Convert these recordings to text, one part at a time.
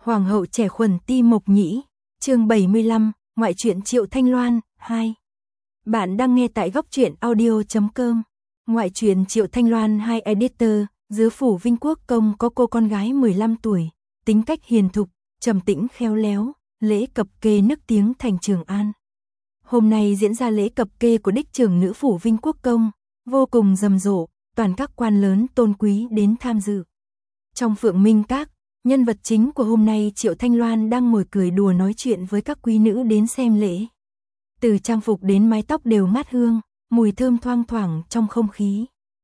Hoàng hậu trẻ Khuẩn Ti Mộc Nhĩ, chương 75, ngoại truyện Triệu Thanh Loan, 2. Bạn đang nghe tại góc truyện audio.com. Ngoại truyện Triệu Thanh Loan 2 Editor, Dứa Phủ Vinh Quốc Công có cô con gái 15 tuổi, tính cách hiền thục, trầm tĩnh khéo léo, lễ cập kê nức tiếng thành Trường An. Hôm nay diễn ra lễ cập kê của đích trưởng nữ Phủ Vinh Quốc Công, vô cùng rầm rộ, toàn các quan lớn tôn quý đến tham dự. Trong Phượng Minh Các, nhân vật chính của hôm nay Triệu Thanh Loan đang ngồi cười đùa nói chuyện với các quý nữ đến xem lễ. Từ trang phục đến mái tóc đều ngát hương, mùi thơm thoang thoảng trong không khí.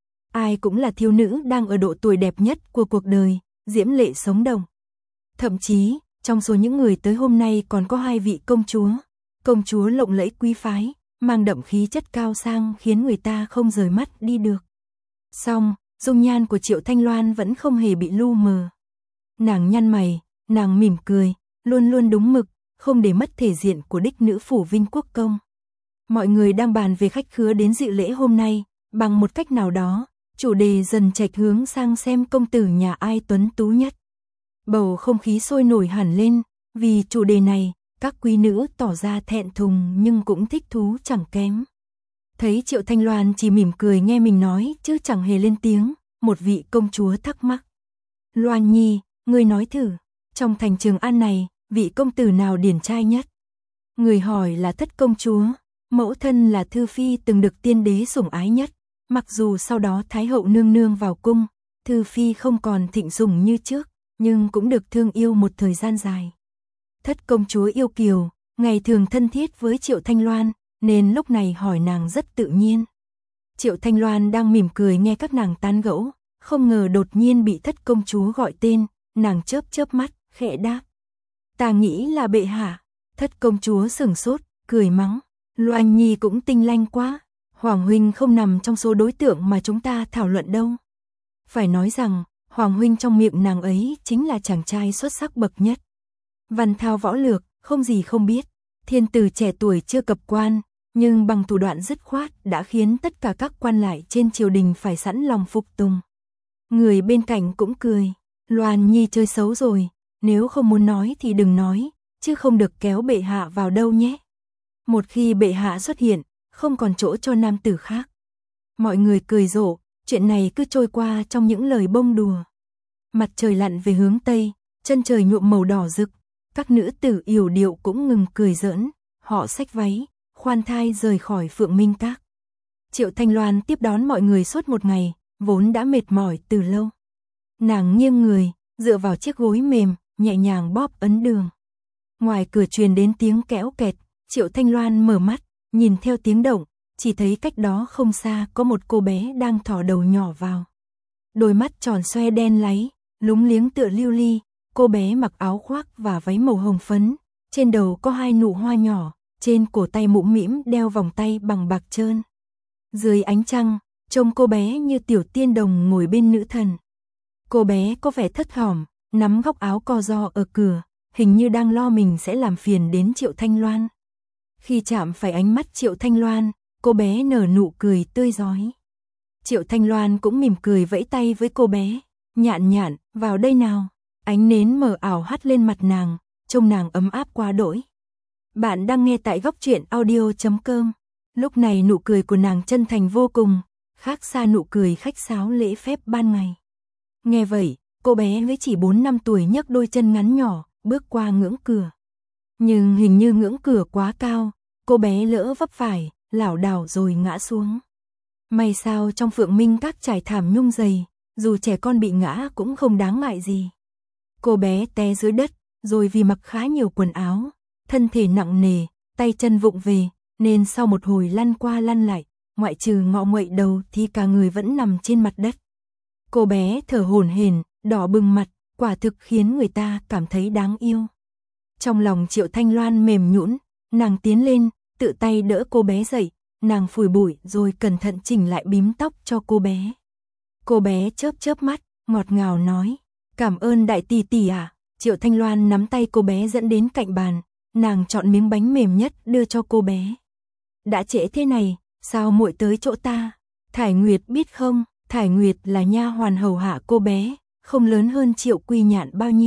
Ai cũng là thiếu nữ đang ở độ tuổi đẹp nhất của cuộc đời, diễm lệ sống động. Thậm chí, trong số những người tới hôm nay còn có 2 vị công chúa lộng lẫy quý phái, mang đậm khí chất cao sang khiến người ta không rời mắt đi được. Song, dung nhan của Triệu Thanh Loan vẫn không hề bị lu mờ. Nàng nhăn mày, nàng mỉm cười, luôn luôn đúng mực, không để mất thể diện của đích nữ Phủ Vinh Quốc Công. Mọi người đang bàn về khách khứa đến dự lễ hôm nay, bằng một cách nào đó, chủ đề dần chệch hướng sang xem công tử nhà ai tuấn tú nhất. Bầu không khí sôi nổi hẳn lên, vì chủ đề này, các quý nữ tỏ ra thẹn thùng nhưng cũng thích thú chẳng kém. Thấy Triệu Thanh Loan chỉ mỉm cười nghe mình nói chứ chẳng hề lên tiếng, một vị công chúa thắc mắc. Loan Nhi, ngươi nói thử, trong thành Trường An này, vị công tử nào điển trai nhất? Người hỏi là Thất công chúa, mẫu thân là Thư Phi từng được tiên đế sủng ái nhất, mặc dù sau đó Thái hậu nương nương vào cung, Thư Phi không còn thịnh sủng như trước, nhưng cũng được thương yêu một thời gian dài. Thất công chúa yêu kiều, ngày thường thân thiết với Triệu Thanh Loan, nên lúc này hỏi nàng rất tự nhiên. Triệu Thanh Loan đang mỉm cười nghe các nàng tán gẫu, không ngờ đột nhiên bị Thất công chúa gọi tên, nàng chớp chớp mắt, khẽ đáp. Ta nghĩ là bệ hạ. Thất công chúa sửng sốt, cười mắng. Loan Nhi cũng tinh lanh quá, Hoàng huynh không nằm trong số đối tượng mà chúng ta thảo luận đâu. Phải nói rằng, Hoàng huynh trong miệng nàng ấy chính là chàng trai xuất sắc bậc nhất. Văn thao võ lược, không gì không biết, thiên tử trẻ tuổi chưa cập quan, nhưng bằng thủ đoạn dứt khoát đã khiến tất cả các quan lại trên triều đình phải sẵn lòng phục tùng. Người bên cạnh cũng cười, Loan Nhi chơi xấu rồi, nếu không muốn nói thì đừng nói, chứ không được kéo bệ hạ vào đâu nhé. Một khi bệ hạ xuất hiện, không còn chỗ cho nam tử khác. Mọi người cười rộ, chuyện này cứ trôi qua trong những lời bông đùa. Mặt trời lặn về hướng Tây, chân trời nhuộm màu đỏ rực, các nữ tử yểu điệu cũng ngừng cười giỡn, họ xách váy, khoan thai rời khỏi Phượng Minh Các. Triệu Thanh Loan tiếp đón mọi người suốt một ngày, vốn đã mệt mỏi từ lâu. Nàng nghiêng người, dựa vào chiếc gối mềm, nhẹ nhàng bóp ấn đường. Ngoài cửa truyền đến tiếng kéo kẹt, Triệu Thanh Loan mở mắt, nhìn theo tiếng động, chỉ thấy cách đó không xa có một cô bé đang thò đầu nhỏ vào. Đôi mắt tròn xoe đen láy, lúng liếng tựa lưu ly, cô bé mặc áo khoác và váy màu hồng phấn, trên đầu có 2 nụ hoa nhỏ, trên cổ tay mũm mĩm đeo vòng tay bằng bạc trơn. Dưới ánh trăng, trông cô bé như tiểu tiên đồng ngồi bên nữ thần. Cô bé có vẻ thất thỏm, nắm góc áo co ro ở cửa, hình như đang lo mình sẽ làm phiền đến Triệu Thanh Loan. Khi chạm phải ánh mắt Triệu Thanh Loan, cô bé nở nụ cười tươi rói. Triệu Thanh Loan cũng mỉm cười vẫy tay với cô bé, nhạn nhạn, vào đây nào. Ánh nến mờ ảo hắt lên mặt nàng, trông nàng ấm áp quá đỗi. Bạn đang nghe tại góc truyện audio.com. Lúc này nụ cười của nàng chân thành vô cùng, khác xa nụ cười khách sáo lễ phép ban ngày. Nghe vậy, cô bé với chỉ 4-5 tuổi nhấc đôi chân ngắn nhỏ, bước qua ngưỡng cửa. Nhưng hình như ngưỡng cửa quá cao, cô bé lỡ vấp phải, lảo đảo rồi ngã xuống. May sao trong Phượng Minh Các trải thảm nhung dày, dù trẻ con bị ngã cũng không đáng ngại gì. Cô bé té dưới đất, rồi vì mặc khá nhiều quần áo, thân thể nặng nề, tay chân vụng về, nên sau một hồi lăn qua lăn lại, ngoại trừ ngọ nguậy đầu thì cả người vẫn nằm trên mặt đất. Cô bé thở hổn hển, đỏ bừng mặt, quả thực khiến người ta cảm thấy đáng yêu. Trong lòng Triệu Thanh Loan mềm nhũn, nàng tiến lên, tự tay đỡ cô bé dậy, nàng phủi bụi rồi cẩn thận chỉnh lại bím tóc cho cô bé. Cô bé chớp chớp mắt, ngọt ngào nói, cảm ơn đại tỷ tỷ à. Triệu Thanh Loan nắm tay cô bé dẫn đến cạnh bàn, nàng chọn miếng bánh mềm nhất đưa cho cô bé. Đã trễ thế này, sao muội tới chỗ ta? Thải Nguyệt biết không, Thải Nguyệt là nha hoàn hầu hạ cô bé, không lớn hơn Triệu Quy Nhạn bao nhiêu,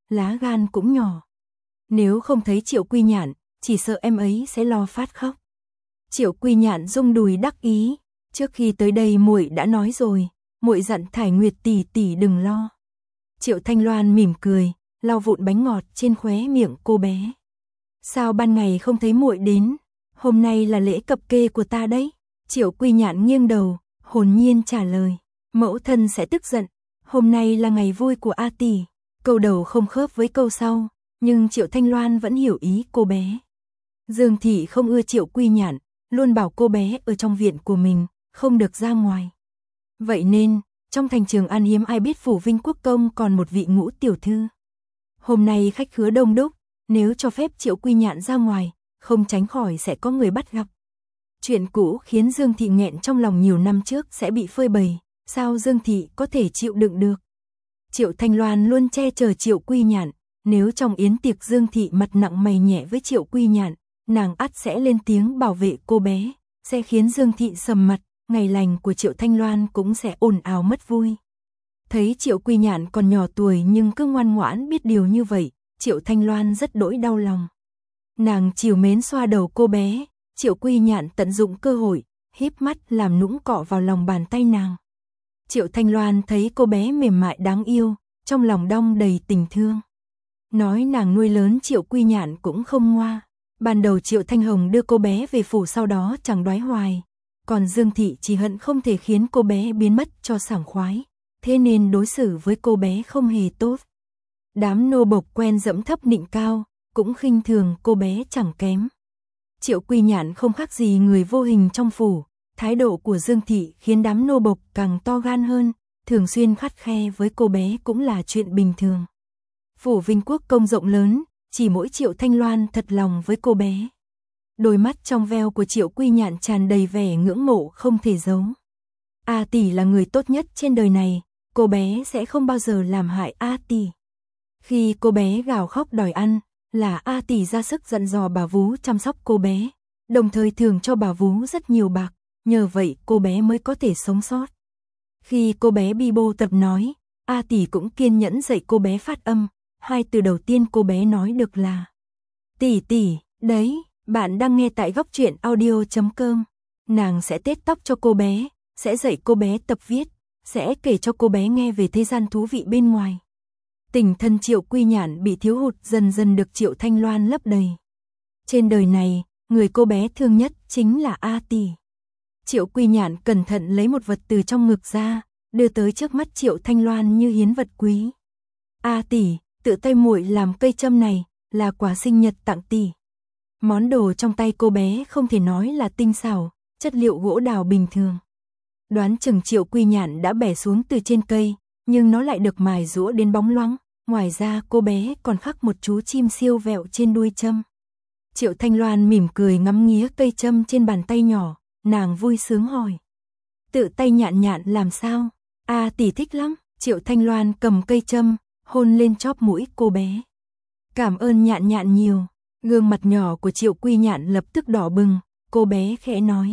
lá gan cũng nhỏ. Nếu không thấy Triệu Quy Nhạn, chỉ sợ em ấy sẽ lo phát khóc. Triệu Quy Nhạn rung đùi đắc ý, trước khi tới đây muội đã nói rồi, muội dặn Thải Nguyệt tỷ tỷ đừng lo. Triệu Thanh Loan mỉm cười, lau vụn bánh ngọt trên khóe miệng cô bé. Sao ban ngày không thấy muội đến? Hôm nay là lễ cập kê của ta đấy. Triệu Quy Nhạn nghiêng đầu, hồn nhiên trả lời. Mẫu thân sẽ tức giận. Hôm nay là ngày vui của A tỷ. Câu đầu không khớp với câu sau, nhưng Triệu Thanh Loan vẫn hiểu ý cô bé. Dương thị không ưa Triệu Quy Nhạn, luôn bảo cô bé ở trong viện của mình, không được ra ngoài. Vậy nên, trong thành Trường An hiếm ai biết phủ Vinh Quốc công còn một vị ngũ tiểu thư. Hôm nay khách khứa đông đúc, nếu cho phép Triệu Quy Nhạn ra ngoài, không tránh khỏi sẽ có người bắt gặp. Chuyện cũ khiến Dương thị nghẹn trong lòng nhiều năm trước sẽ bị phơi bày, sao Dương thị có thể chịu đựng được? Triệu Thanh Loan luôn che chở Triệu Quy Nhạn, nếu trong yến tiệc Dương thị mặt nặng mày nhẹ với Triệu Quy Nhạn, nàng ắt sẽ lên tiếng bảo vệ cô bé, sẽ khiến Dương thị sầm mặt, ngày lành của Triệu Thanh Loan cũng sẽ ồn ào mất vui. Thấy Triệu Quy Nhạn còn nhỏ tuổi nhưng cứ ngoan ngoãn biết điều như vậy, Triệu Thanh Loan rất đỗi đau lòng. Nàng trìu mến xoa đầu cô bé, Triệu Quy Nhạn tận dụng cơ hội, híp mắt làm nũng cọ vào lòng bàn tay nàng. Triệu Thanh Loan thấy cô bé mềm mại đáng yêu, trong lòng đong đầy tình thương. Nói nàng nuôi lớn Triệu Quy Nhạn cũng không ngoa. Ban đầu Triệu Thanh Hồng đưa cô bé về phủ sau đó chẳng đoái hoài. Còn Dương thị chỉ hận không thể khiến cô bé biến mất cho sảng khoái. Thế nên đối xử với cô bé không hề tốt. Đám nô bộc quen dẫm thấp nịnh cao, cũng khinh thường cô bé chẳng kém. Triệu Quy Nhạn không khác gì người vô hình trong phủ. Thái độ của Dương thị khiến đám nô bộc càng to gan hơn, thường xuyên khắt khe với cô bé cũng là chuyện bình thường. Phủ Vinh Quốc công rộng lớn, chỉ mỗi Triệu Thanh Loan thật lòng với cô bé. Đôi mắt trong veo của Triệu Quy Nhạn tràn đầy vẻ ngưỡng mộ không thể giấu. A tỷ là người tốt nhất trên đời này, cô bé sẽ không bao giờ làm hại A tỷ. Khi cô bé gào khóc đòi ăn, là A tỷ ra sức dặn dò bà vú chăm sóc cô bé, đồng thời thưởng cho bà vú rất nhiều bạc, nhờ vậy cô bé mới có thể sống sót. Khi cô bé bi bô tập nói, A tỷ cũng kiên nhẫn dạy cô bé phát âm, hai từ đầu tiên cô bé nói được là tỷ tỷ, đấy, bạn đang nghe tại góc truyện audio.com. Nàng sẽ tết tóc cho cô bé, sẽ dạy cô bé tập viết, sẽ kể cho cô bé nghe về thế gian thú vị bên ngoài. Tình thân Triệu Quy Nhạn bị thiếu hụt dần dần được Triệu Thanh Loan lấp đầy. Trên đời này, người cô bé thương nhất chính là A tỷ. Triệu Quy Nhạn cẩn thận lấy một vật từ trong ngực ra, đưa tới trước mắt Triệu Thanh Loan như hiến vật quý. A tỷ, tự tay muội làm cây châm này, là quà sinh nhật tặng tỷ. Món đồ trong tay cô bé không thể nói là tinh xảo, chất liệu gỗ đào bình thường. Đoán chừng Triệu Quy Nhạn đã bẻ xuống từ trên cây, nhưng nó lại được mài rũa đến bóng loáng. Ngoài ra cô bé còn khắc một chú chim siêu vẹo trên đuôi châm. Triệu Thanh Loan mỉm cười ngắm nghía cây châm trên bàn tay nhỏ, nàng vui sướng hỏi. Tự tay Nhạn Nhạn làm sao? A tỷ thích lắm. Triệu Thanh Loan cầm cây châm, hôn lên chóp mũi cô bé. Cảm ơn Nhạn Nhạn nhiều. Gương mặt nhỏ của Triệu Quy Nhạn lập tức đỏ bừng, cô bé khẽ nói.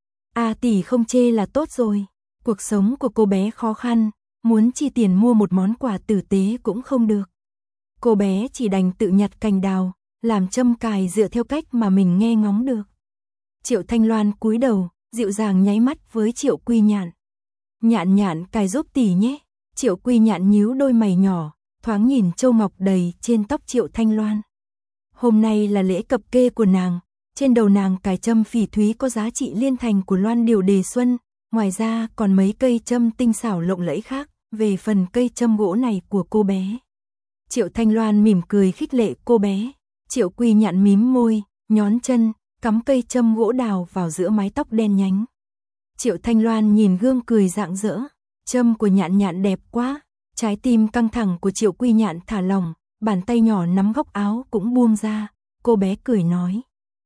A tỷ không chê là tốt rồi. Cuộc sống của cô bé khó khăn, muốn chi tiền mua một món quà tử tế cũng không được. Cô bé chỉ đành tự nhặt cành đào, làm châm cài dựa theo cách mà mình nghe ngóng được. Triệu Thanh Loan cúi đầu, dịu dàng nháy mắt với Triệu Quy Nhạn. Nhạn Nhạn cài giúp tỷ nhé. Triệu Quy Nhạn nhíu đôi mày nhỏ, thoáng nhìn châu ngọc đầy trên tóc Triệu Thanh Loan. Hôm nay là lễ cập kê của nàng, trên đầu nàng cài châm phỉ thúy có giá trị liên thành của Loan Điều Đề Xuân, ngoài ra còn mấy cây châm tinh xảo lộng lẫy khác, về phần cây châm gỗ này của cô bé. Triệu Thanh Loan mỉm cười khích lệ cô bé, Triệu Quy Nhạn mím môi, nhón chân, cắm cây châm gỗ đào vào giữa mái tóc đen nhánh. Triệu Thanh Loan nhìn gương cười rạng rỡ, châm của Nhạn Nhạn đẹp quá, trái tim căng thẳng của Triệu Quy Nhạn thả lỏng, bàn tay nhỏ nắm góc áo cũng buông ra, cô bé cười nói.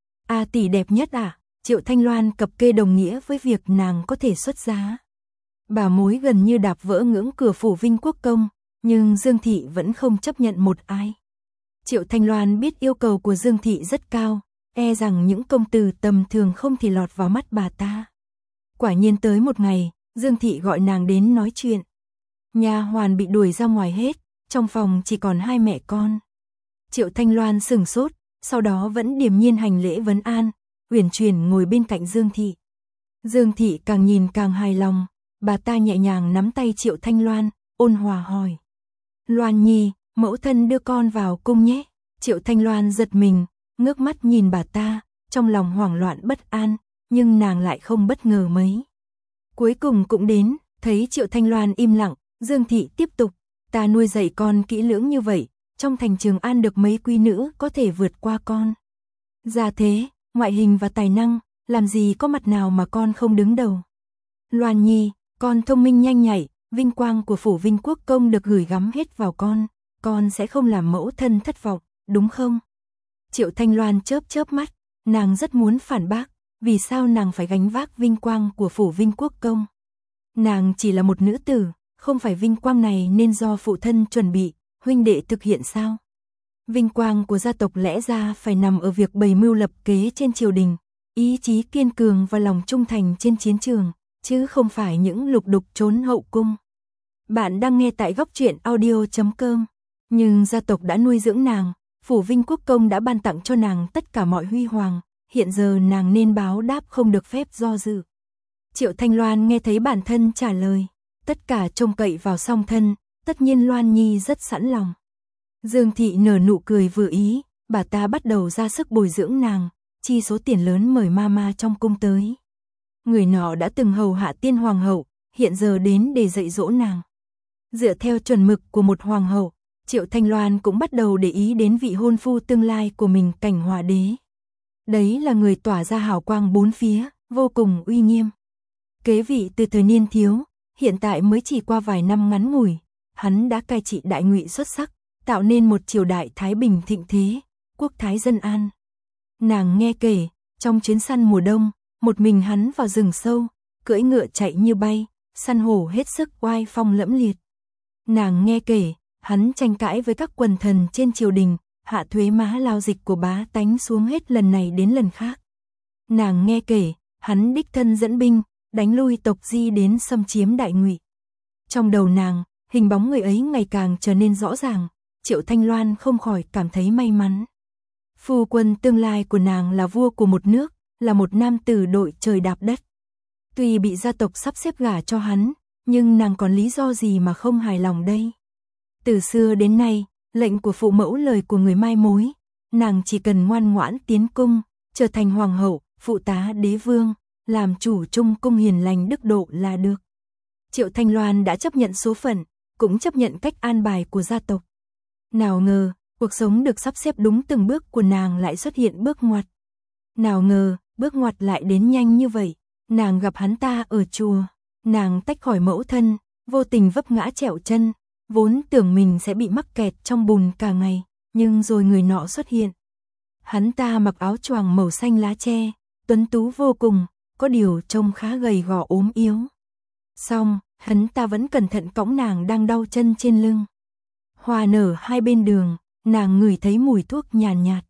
A tỷ đẹp nhất à? Triệu Thanh Loan cập kê đồng nghĩa với việc nàng có thể xuất giá. Bà mối gần như đạp vỡ ngưỡng cửa phủ Vinh Quốc công, nhưng Dương thị vẫn không chấp nhận một ai. Triệu Thanh Loan biết yêu cầu của Dương thị rất cao, e rằng những công tử tầm thường không thể lọt vào mắt bà ta. Quả nhiên tới một ngày, Dương thị gọi nàng đến nói chuyện. Nha hoàn bị đuổi ra ngoài hết, trong phòng chỉ còn hai mẹ con. Triệu Thanh Loan sửng sốt, sau đó vẫn điềm nhiên hành lễ vấn an, uyển chuyển ngồi bên cạnh Dương Thị. Dương Thị càng nhìn càng hài lòng, bà ta nhẹ nhàng nắm tay Triệu Thanh Loan, ôn hòa hỏi. Loan Nhi, mẫu thân đưa con vào cung nhé. Triệu Thanh Loan giật mình, ngước mắt nhìn bà ta, trong lòng hoảng loạn bất an, nhưng nàng lại không bất ngờ mấy. Cuối cùng cũng đến, thấy Triệu Thanh Loan im lặng, Dương Thị tiếp tục, ta nuôi dạy con kỹ lưỡng như vậy, trong thành Trường An được mấy quý nữ có thể vượt qua con. Gia thế, ngoại hình và tài năng, làm gì có mặt nào mà con không đứng đầu. Loan Nhi, con thông minh nhanh nhạy, vinh quang của phủ Vinh Quốc công được gửi gắm hết vào con sẽ không làm mẫu thân thất vọng, đúng không? Triệu Thanh Loan chớp chớp mắt, nàng rất muốn phản bác, vì sao nàng phải gánh vác vinh quang của phủ Vinh Quốc công? Nàng chỉ là một nữ tử, không phải vinh quang này nên do phụ thân chuẩn bị, huynh đệ thực hiện sao? Vinh quang của gia tộc lẽ ra phải nằm ở việc bày mưu lập kế trên triều đình, ý chí kiên cường và lòng trung thành trên chiến trường, chứ không phải những lục đục trốn hậu cung. Bạn đang nghe tại góc truyện audio.com. Nhưng gia tộc đã nuôi dưỡng nàng, phủ Vinh Quốc công đã ban tặng cho nàng tất cả mọi huy hoàng, hiện giờ nàng nên báo đáp không được phép do dự. Triệu Thanh Loan nghe thấy bản thân trả lời, tất cả trông cậy vào song thân, tất nhiên Loan Nhi rất sẵn lòng. Dương Thị nở nụ cười vừa ý, bà ta bắt đầu ra sức bồi dưỡng nàng, chi số tiền lớn mời mama trong cung tới. Người nọ đã từng hầu hạ tiên hoàng hậu, hiện giờ đến để dạy dỗ nàng. Dựa theo chuẩn mực của một hoàng hậu, Triệu Thanh Loan cũng bắt đầu để ý đến vị hôn phu tương lai của mình, Cảnh Hòa Đế. Đấy là người tỏa ra hào quang bốn phía, vô cùng uy nghiêm. Kế vị từ thời niên thiếu, hiện tại mới chỉ qua vài năm ngắn ngủi, hắn đã cai trị đại ngụy xuất sắc, tạo nên một triều đại thái bình thịnh thế, quốc thái dân an. Nàng nghe kể, trong chuyến săn mùa đông, một mình hắn vào rừng sâu, cưỡi ngựa chạy như bay, săn hổ hết sức oai phong lẫm liệt. Nàng nghe kể, hắn tranh cãi với các quần thần trên triều đình, hạ thuế má lao dịch của bá tánh xuống hết lần này đến lần khác. Nàng nghe kể, hắn đích thân dẫn binh, đánh lui tộc Di đến xâm chiếm đại ngụy. Trong đầu nàng, hình bóng người ấy ngày càng trở nên rõ ràng, Triệu Thanh Loan không khỏi cảm thấy may mắn. Phu quân tương lai của nàng là vua của một nước, là một nam tử đội trời đạp đất. Tuy bị gia tộc sắp xếp gả cho hắn, nhưng nàng còn lý do gì mà không hài lòng đây? Từ xưa đến nay, lệnh của phụ mẫu lời của người mai mối, nàng chỉ cần ngoan ngoãn tiến cung, trở thành hoàng hậu, phụ tá đế vương, làm chủ trung cung hiền lành đức độ là được. Triệu Thanh Loan đã chấp nhận số phận, cũng chấp nhận cách an bài của gia tộc. Nào ngờ, cuộc sống được sắp xếp đúng từng bước của nàng lại xuất hiện bước ngoặt. Nào ngờ, bước ngoặt lại đến nhanh như vậy, nàng gặp hắn ta ở chùa, nàng tách khỏi mẫu thân, vô tình vấp ngã trẹo chân, vốn tưởng mình sẽ bị mắc kẹt trong bùn cả ngày, nhưng rồi người nọ xuất hiện. Hắn ta mặc áo choàng màu xanh lá tre, tuấn tú vô cùng, có điều trông khá gầy gò ốm yếu. Xong, hắn ta vẫn cẩn thận cõng nàng đang đau chân trên lưng. Hoa nở hai bên đường, nàng ngửi thấy mùi thuốc nhàn nhạt.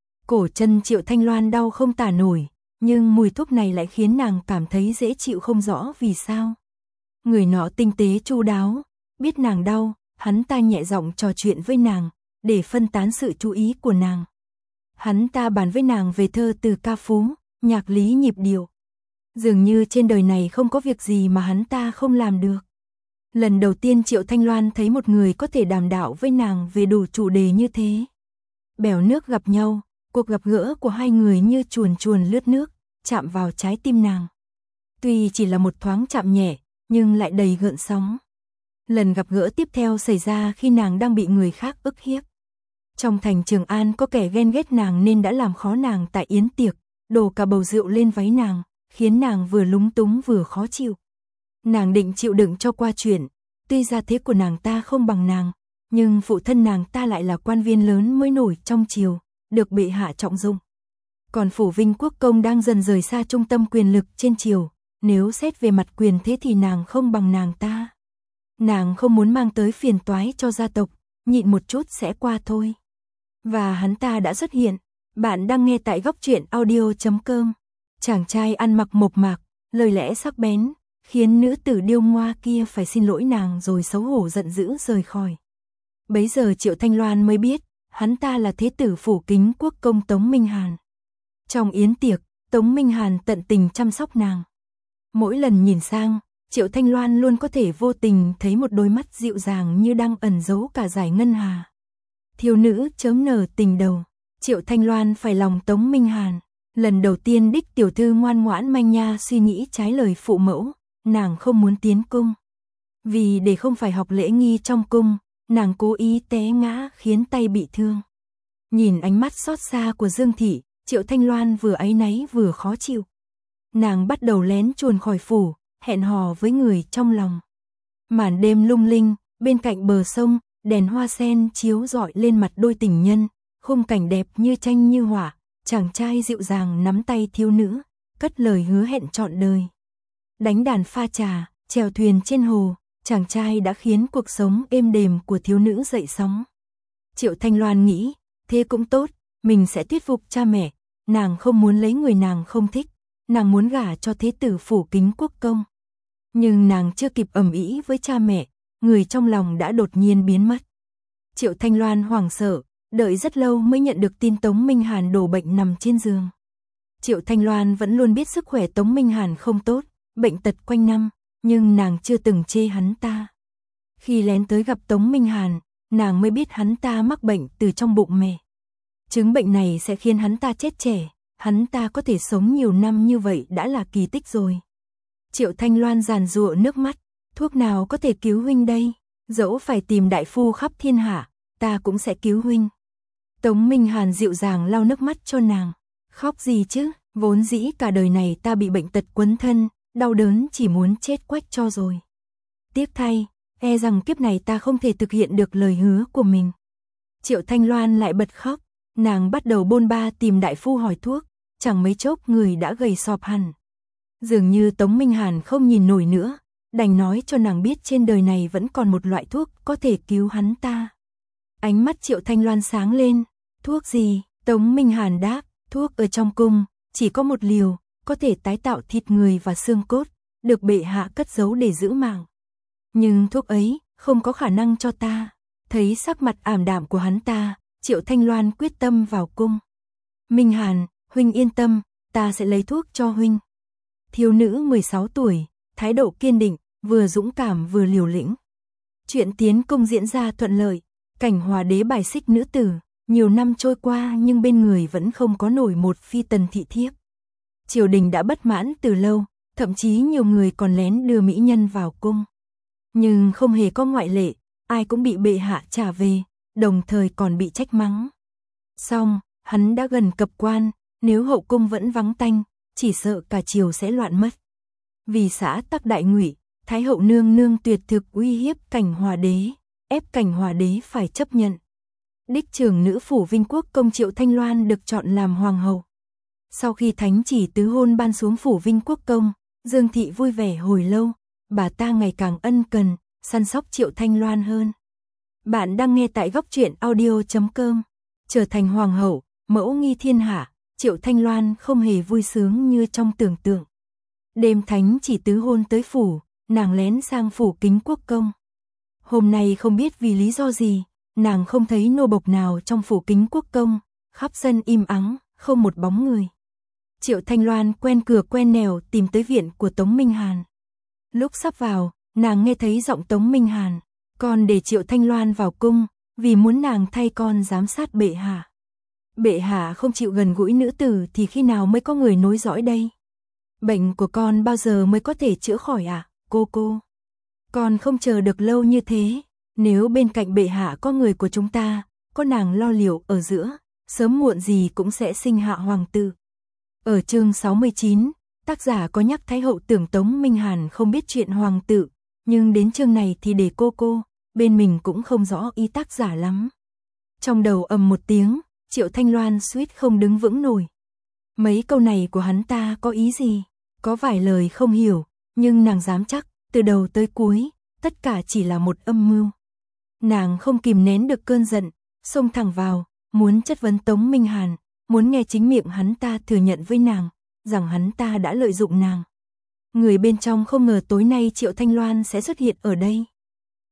Cổ chân Triệu Thanh Loan đau không tả nổi, nhưng mùi thuốc này lại khiến nàng cảm thấy dễ chịu không rõ vì sao. Người nọ tinh tế chu đáo, biết nàng đau, hắn ta nhẹ giọng trò chuyện với nàng, để phân tán sự chú ý của nàng. Hắn ta bàn với nàng về thơ từ ca phú, nhạc lý nhịp điệu. Dường như trên đời này không có việc gì mà hắn ta không làm được. Lần đầu tiên Triệu Thanh Loan thấy một người có thể đàm đạo với nàng về đủ chủ đề như thế. Bèo nước gặp nhau, cuộc gặp gỡ của hai người như chuồn chuồn lướt nước, chạm vào trái tim nàng. Tuy chỉ là một thoáng chạm nhẹ, nhưng lại đầy gợn sóng. Lần gặp gỡ tiếp theo xảy ra khi nàng đang bị người khác ức hiếp. Trong thành Trường An có kẻ ghen ghét nàng nên đã làm khó nàng tại yến tiệc, đổ cả bầu rượu lên váy nàng, khiến nàng vừa lúng túng vừa khó chịu. Nàng định chịu đựng cho qua chuyện, tuy gia thế của nàng ta không bằng nàng, nhưng phụ thân nàng ta lại là quan viên lớn mới nổi trong triều, được bệ hạ trọng dụng. Còn phủ Vinh Quốc công đang dần rời xa trung tâm quyền lực trên triều, nếu xét về mặt quyền thế thì nàng không bằng nàng ta. Nàng không muốn mang tới phiền toái cho gia tộc, nhịn một chút sẽ qua thôi. Và hắn ta đã xuất hiện. Bạn đang nghe tại góc truyện audio.com. Chàng trai ăn mặc mộc mạc, lời lẽ sắc bén, khiến nữ tử điêu ngoa kia phải xin lỗi nàng rồi xấu hổ giận dữ rời khỏi. Bấy giờ Triệu Thanh Loan mới biết, hắn ta là thế tử phủ Kính Quốc công Tống Minh Hàn. Trong yến tiệc, Tống Minh Hàn tận tình chăm sóc nàng. Mỗi lần nhìn sang, Triệu Thanh Loan luôn có thể vô tình thấy một đôi mắt dịu dàng như đang ẩn giấu cả dải ngân hà. Thiếu nữ chớm nở tình đầu, Triệu Thanh Loan phải lòng Tống Minh Hàn. Lần đầu tiên đích tiểu thư ngoan ngoãn manh nha suy nghĩ trái lời phụ mẫu, nàng không muốn tiến cung. Vì để không phải học lễ nghi trong cung, nàng cố ý té ngã khiến tay bị thương. Nhìn ánh mắt xót xa của Dương Thị, Triệu Thanh Loan vừa áy náy vừa khó chịu. Nàng bắt đầu lén chuồn khỏi phủ, hẹn hò với người trong lòng. Màn đêm lung linh, bên cạnh bờ sông, đèn hoa sen chiếu rọi lên mặt đôi tình nhân, khung cảnh đẹp như tranh như họa. Chàng trai dịu dàng nắm tay thiếu nữ, cất lời hứa hẹn trọn đời. Đánh đàn pha trà, chèo thuyền trên hồ, chàng trai đã khiến cuộc sống êm đềm của thiếu nữ dậy sóng. Triệu Thanh Loan nghĩ, thế cũng tốt, mình sẽ thuyết phục cha mẹ, nàng không muốn lấy người nàng không thích, nàng muốn gả cho thế tử phủ Kính Quốc công. Nhưng nàng chưa kịp ầm ĩ với cha mẹ, người trong lòng đã đột nhiên biến mất. Triệu Thanh Loan hoảng sợ, đợi rất lâu mới nhận được tin Tống Minh Hàn đổ bệnh nằm trên giường. Triệu Thanh Loan vẫn luôn biết sức khỏe Tống Minh Hàn không tốt, bệnh tật quanh năm, nhưng nàng chưa từng chê hắn ta. Khi lén tới gặp Tống Minh Hàn, nàng mới biết hắn ta mắc bệnh từ trong bụng mẹ. Chứng bệnh này sẽ khiến hắn ta chết trẻ, hắn ta có thể sống nhiều năm như vậy đã là kỳ tích rồi. Triệu Thanh Loan giàn giụa nước mắt, thuốc nào có thể cứu huynh đây, dẫu phải tìm đại phu khắp thiên hạ, ta cũng sẽ cứu huynh. Tống Minh Hàn dịu dàng lau nước mắt cho nàng, khóc gì chứ, vốn dĩ cả đời này ta bị bệnh tật quấn thân, đau đớn chỉ muốn chết quách cho rồi. Tiếc thay, e rằng kiếp này ta không thể thực hiện được lời hứa của mình. Triệu Thanh Loan lại bật khóc, nàng bắt đầu bôn ba tìm đại phu hỏi thuốc, chẳng mấy chốc người đã gầy sọp hẳn. Dường như Tống Minh Hàn không nhìn nổi nữa, đành nói cho nàng biết trên đời này vẫn còn một loại thuốc có thể cứu hắn ta. Ánh mắt Triệu Thanh Loan sáng lên, thuốc gì? Tống Minh Hàn đáp, thuốc ở trong cung, chỉ có một liều, có thể tái tạo thịt người và xương cốt, được bệ hạ cất giấu để giữ mạng. Nhưng thuốc ấy, không có khả năng cho ta. Thấy sắc mặt ảm đạm của hắn ta, Triệu Thanh Loan quyết tâm vào cung. Minh Hàn, huynh yên tâm, ta sẽ lấy thuốc cho huynh. Thiếu nữ 16 tuổi, thái độ kiên định, vừa dũng cảm vừa liều lĩnh. Chuyện tiến cung diễn ra thuận lợi, Cảnh Hòa đế bài xích nữ tử, nhiều năm trôi qua nhưng bên người vẫn không có nổi một phi tần thị thiếp. Triều đình đã bất mãn từ lâu, thậm chí nhiều người còn lén đưa mỹ nhân vào cung. Nhưng không hề có ngoại lệ, ai cũng bị bệ hạ trả về, đồng thời còn bị trách mắng. Xong, hắn đã gần cập quan, nếu hậu cung vẫn vắng tanh, chỉ sợ cả triều sẽ loạn mất. Vì xã tắc đại ngụy, Thái hậu nương nương tuyệt thực uy hiếp Cảnh Hòa đế, ép Cảnh Hòa đế phải chấp nhận. Đích trưởng nữ phủ Vinh Quốc công Triệu Thanh Loan được chọn làm hoàng hậu. Sau khi thánh chỉ tứ hôn ban xuống phủ Vinh Quốc công, Dương Thị vui vẻ hồi lâu, bà ta ngày càng ân cần, săn sóc Triệu Thanh Loan hơn. Bạn đang nghe tại Góc Truyện Audio.com. Trở thành hoàng hậu, mẫu nghi thiên hạ, Triệu Thanh Loan không hề vui sướng như trong tưởng tượng. Đêm thánh chỉ tứ hôn tới phủ, nàng lén sang phủ Kính Quốc công. Hôm nay không biết vì lý do gì, nàng không thấy nô bộc nào trong phủ Kính Quốc công, khắp sân im ắng, không một bóng người. Triệu Thanh Loan quen cửa quen nẻo tìm tới viện của Tống Minh Hàn. Lúc sắp vào, nàng nghe thấy giọng Tống Minh Hàn, con để Triệu Thanh Loan vào cung, vì muốn nàng thay con giám sát bệ hạ. Bệ hạ không chịu gần gũi nữ tử thì khi nào mới có người nối dõi đây? Bệnh của con bao giờ mới có thể chữa khỏi ạ, cô? Con không chờ được lâu như thế, nếu bên cạnh bệ hạ có người của chúng ta, có nàng lo liệu ở giữa, sớm muộn gì cũng sẽ sinh hạ hoàng tử. Ở chương 69, tác giả có nhắc Thái hậu tưởng Tống Minh Hàn không biết chuyện hoàng tử, nhưng đến chương này thì để cô, bên mình cũng không rõ ý tác giả lắm. Trong đầu ầm một tiếng, Triệu Thanh Loan suýt không đứng vững nổi. Mấy câu này của hắn ta có ý gì? Có vài lời không hiểu, nhưng nàng dám chắc, từ đầu tới cuối, tất cả chỉ là một âm mưu. Nàng không kìm nén được cơn giận, xông thẳng vào, muốn chất vấn Tống Minh Hàn, muốn nghe chính miệng hắn ta thừa nhận với nàng, rằng hắn ta đã lợi dụng nàng. Người bên trong không ngờ tối nay Triệu Thanh Loan sẽ xuất hiện ở đây.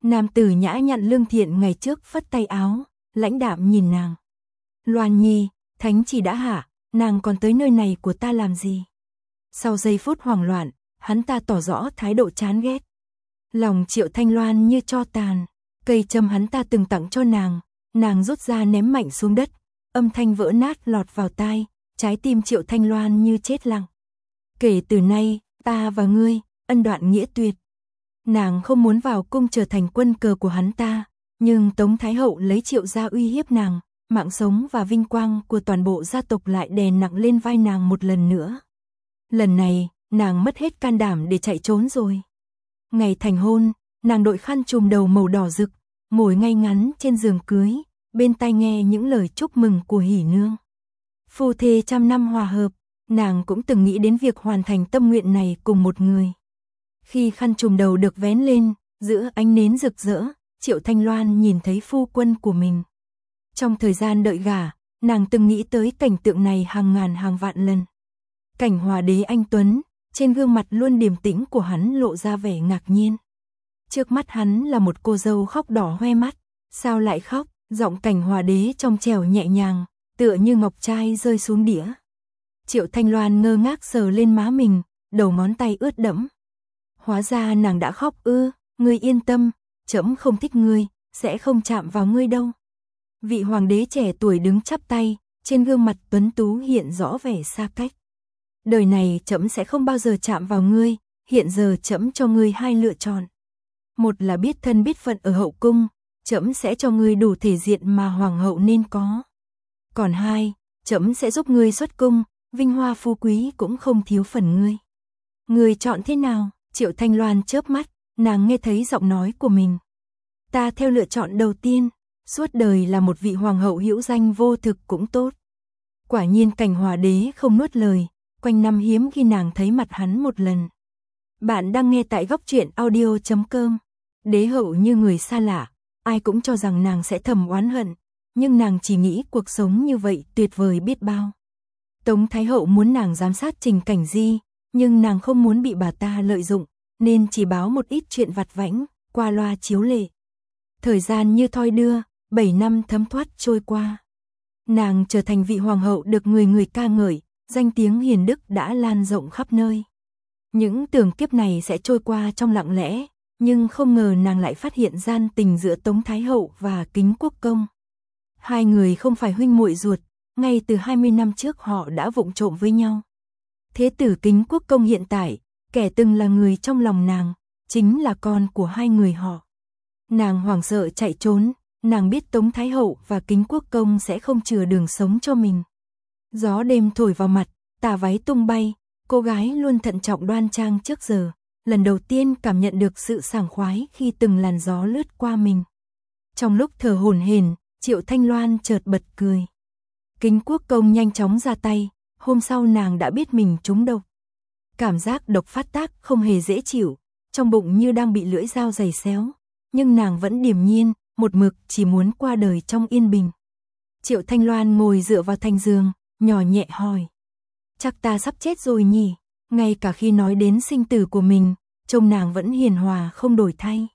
Nam tử nhã nhặn lương thiện ngày trước phất tay áo, lãnh đạm nhìn nàng. Loan Nhi, thánh chỉ đã hạ, nàng còn tới nơi này của ta làm gì? Sau giây phút hoảng loạn, hắn ta tỏ rõ thái độ chán ghét. Lòng Triệu Thanh Loan như tro tàn, cây châm hắn ta từng tặng cho nàng rút ra ném mạnh xuống đất, âm thanh vỡ nát lọt vào tai, trái tim Triệu Thanh Loan như chết lặng. Kể từ nay, ta và ngươi, ân đoạn nghĩa tuyệt. Nàng không muốn vào cung trở thành quân cờ của hắn ta, nhưng Tống Thái Hậu lấy Triệu gia uy hiếp nàng, mạng sống và vinh quang của toàn bộ gia tộc lại đè nặng lên vai nàng một lần nữa. Lần này, nàng mất hết can đảm để chạy trốn rồi. Ngày thành hôn, nàng đội khăn trùm đầu màu đỏ rực, ngồi ngay ngắn trên giường cưới, bên tai nghe những lời chúc mừng của hỉ nương. Phu thê trăm năm hòa hợp, nàng cũng từng nghĩ đến việc hoàn thành tâm nguyện này cùng một người. Khi khăn trùm đầu được vén lên, giữa ánh nến rực rỡ, Triệu Thanh Loan nhìn thấy phu quân của mình. Trong thời gian đợi gả, nàng từng nghĩ tới cảnh tượng này hàng ngàn hàng vạn lần. Cảnh Hòa đế anh tuấn, trên gương mặt luôn điềm tĩnh của hắn lộ ra vẻ ngạc nhiên. Trước mắt hắn là một cô dâu khóc đỏ hoe mắt, sao lại khóc? Giọng Cảnh Hòa đế trong trẻo nhẹ nhàng, tựa như ngọc trai rơi xuống đĩa. Triệu Thanh Loan ngơ ngác sờ lên má mình, đầu ngón tay ướt đẫm. Hóa ra nàng đã khóc ư? Ngươi yên tâm, trẫm không thích ngươi, sẽ không chạm vào ngươi đâu. Vị hoàng đế trẻ tuổi đứng chắp tay, trên gương mặt tuấn tú hiện rõ vẻ xa cách. Đời này trẫm sẽ không bao giờ chạm vào ngươi, hiện giờ trẫm cho ngươi hai lựa chọn. Một là biết thân biết phận ở hậu cung, trẫm sẽ cho ngươi đủ thể diện mà hoàng hậu nên có. Còn hai, trẫm sẽ giúp ngươi xuất cung, vinh hoa phú quý cũng không thiếu phần ngươi. Ngươi chọn thế nào? Triệu Thanh Loan chớp mắt, nàng nghe thấy giọng nói của mình. Ta theo lựa chọn đầu tiên, suốt đời là một vị hoàng hậu hữu danh vô thực cũng tốt. Quả nhiên Cảnh Hòa đế không nuốt lời, quanh năm hiếm khi nàng thấy mặt hắn một lần. Bạn đang nghe tại góc truyện audio.com. Đế hậu như người xa lạ, ai cũng cho rằng nàng sẽ thầm oán hận, nhưng nàng chỉ nghĩ cuộc sống như vậy tuyệt vời biết bao. Tống Thái Hậu muốn nàng giám sát Trình Cảnh Di, nhưng nàng không muốn bị bà ta lợi dụng, nên chỉ báo một ít chuyện vặt vãnh, qua loa chiếu lệ. Thời gian như thoi đưa, 7 năm thấm thoát trôi qua. Nàng trở thành vị hoàng hậu được người người ca ngợi, danh tiếng hiền đức đã lan rộng khắp nơi. Những tưởng kiếp này sẽ trôi qua trong lặng lẽ, nhưng không ngờ nàng lại phát hiện gian tình giữa Tống Thái Hậu và Kính Quốc Công. Hai người không phải huynh muội ruột, ngay từ 20 năm trước họ đã vụng trộm với nhau. Thế tử Kính Quốc Công hiện tại, kẻ từng là người trong lòng nàng, chính là con của hai người họ. Nàng hoảng sợ chạy trốn, nàng biết Tống Thái Hậu và Kính Quốc Công sẽ không chừa đường sống cho mình. Gió đêm thổi vào mặt, tà váy tung bay, cô gái luôn thận trọng đoan trang trước giờ, lần đầu tiên cảm nhận được sự sảng khoái khi từng làn gió lướt qua mình. Trong lúc thở hổn hển, Triệu Thanh Loan chợt bật cười. Kính Quốc Công nhanh chóng ra tay, hôm sau nàng đã biết mình trúng độc. Cảm giác độc phát tác không hề dễ chịu, trong bụng như đang bị lưỡi dao giày xéo, nhưng nàng vẫn điềm nhiên, một mực chỉ muốn qua đời trong yên bình. Triệu Thanh Loan ngồi dựa vào thành giường, nhỏ nhẹ hỏi. Chắc ta sắp chết rồi nhỉ? Ngay cả khi nói đến sinh tử của mình, trông nàng vẫn hiền hòa không đổi thay.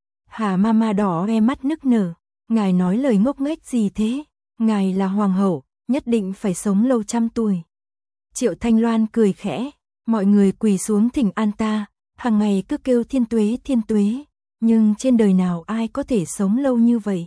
Hà Mama đỏ hoe mắt nức nở, ngài nói lời ngốc nghếch gì thế? Ngài là hoàng hậu, nhất định phải sống lâu trăm tuổi. Triệu Thanh Loan cười khẽ, mọi người quỳ xuống thỉnh an ta, hàng ngày cứ kêu thiên tuế, nhưng trên đời nào ai có thể sống lâu như vậy?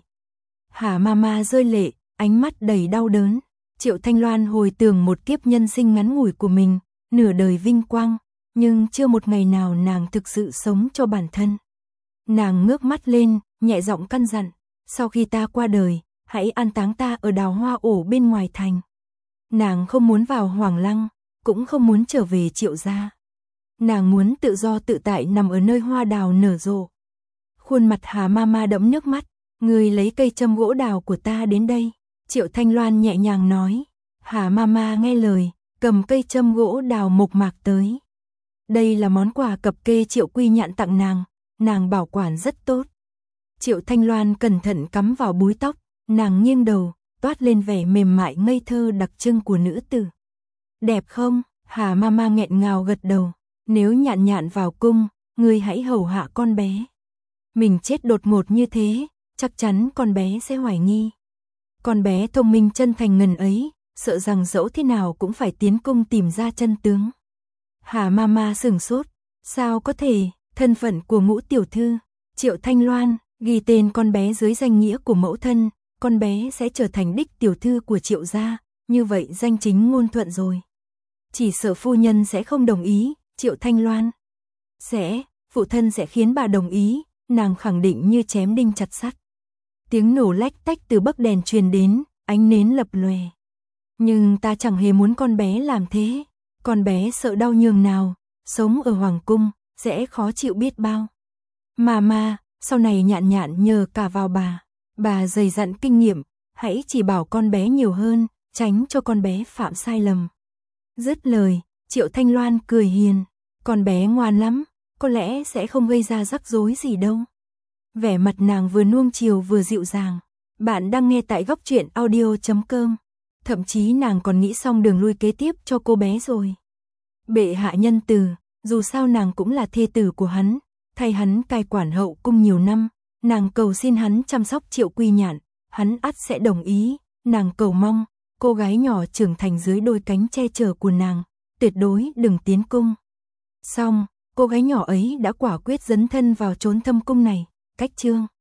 Hà Mama rơi lệ, ánh mắt đầy đau đớn. Triệu Thanh Loan hồi tưởng một kiếp nhân sinh ngắn ngủi của mình, nửa đời vinh quang, nhưng chưa một ngày nào nàng thực sự sống cho bản thân. Nàng ngước mắt lên, nhẹ giọng căn dặn, sau khi ta qua đời, hãy an táng ta ở Đào Hoa ổ bên ngoài thành. Nàng không muốn vào Hoàng Lăng, cũng không muốn trở về Triệu gia. Nàng muốn tự do tự tại nằm ở nơi hoa đào nở rộ. Khuôn mặt Hà Mama đẫm nước mắt, người lấy cây châm gỗ đào của ta đến đây. Triệu Thanh Loan nhẹ nhàng nói. Hà Mama nghe lời, cầm cây châm gỗ đào mộc mạc tới. Đây là món quà cập kê Triệu Quy Nhạn tặng nàng bảo quản rất tốt. Triệu Thanh Loan cẩn thận cắm vào búi tóc, nàng nghiêng đầu, toát lên vẻ mềm mại ngây thơ đặc trưng của nữ tử. Đẹp không? Hà Mama nghẹn ngào gật đầu. Nếu Nhạn Nhạn vào cung, ngươi hãy hầu hạ con bé. Mình chết đột ngột như thế, chắc chắn con bé sẽ hoài nghi. Con bé thông minh chân thành ngần ấy, sợ rằng dẫu thế nào cũng phải tiến cung tìm ra chân tướng. Hà Mama sửng sốt, sao có thể, thân phận của Ngũ tiểu thư, Triệu Thanh Loan, ghi tên con bé dưới danh nghĩa của mẫu thân, con bé sẽ trở thành đích tiểu thư của Triệu gia, như vậy danh chính ngôn thuận rồi. Chỉ sợ phu nhân sẽ không đồng ý, Triệu Thanh Loan. Phụ thân sẽ khiến bà đồng ý, nàng khẳng định như chém đinh chặt sắt. Tiếng nổ lách tách từ bấc đèn truyền đến, ánh nến lập lòe. Nhưng ta chẳng hề muốn con bé làm thế, con bé sợ đau nhường nào, sống ở hoàng cung, sẽ khó chịu biết bao. Mà, sau này Nhạn Nhạn nhờ cả vào bà dày dặn kinh nghiệm, hãy chỉ bảo con bé nhiều hơn, tránh cho con bé phạm sai lầm. Dứt lời, Triệu Thanh Loan cười hiền, con bé ngoan lắm, có lẽ sẽ không gây ra rắc rối gì đâu. Vẻ mặt nàng vừa nuông chiều vừa dịu dàng. Bạn đang nghe tại góc truyện audio.com. Thậm chí nàng còn nghĩ xong đường lui kế tiếp cho cô bé rồi. Bệ hạ nhân từ, dù sao nàng cũng là thê tử của hắn, thay hắn cai quản hậu cung nhiều năm, nàng cầu xin hắn chăm sóc Triệu Quy Nhạn, hắn ắt sẽ đồng ý, nàng cầu mong, cô gái nhỏ trưởng thành dưới đôi cánh che chở của nàng, tuyệt đối đừng tiến cung. Xong, cô gái nhỏ ấy đã quả quyết dấn thân vào chốn thâm cung này, cách chương.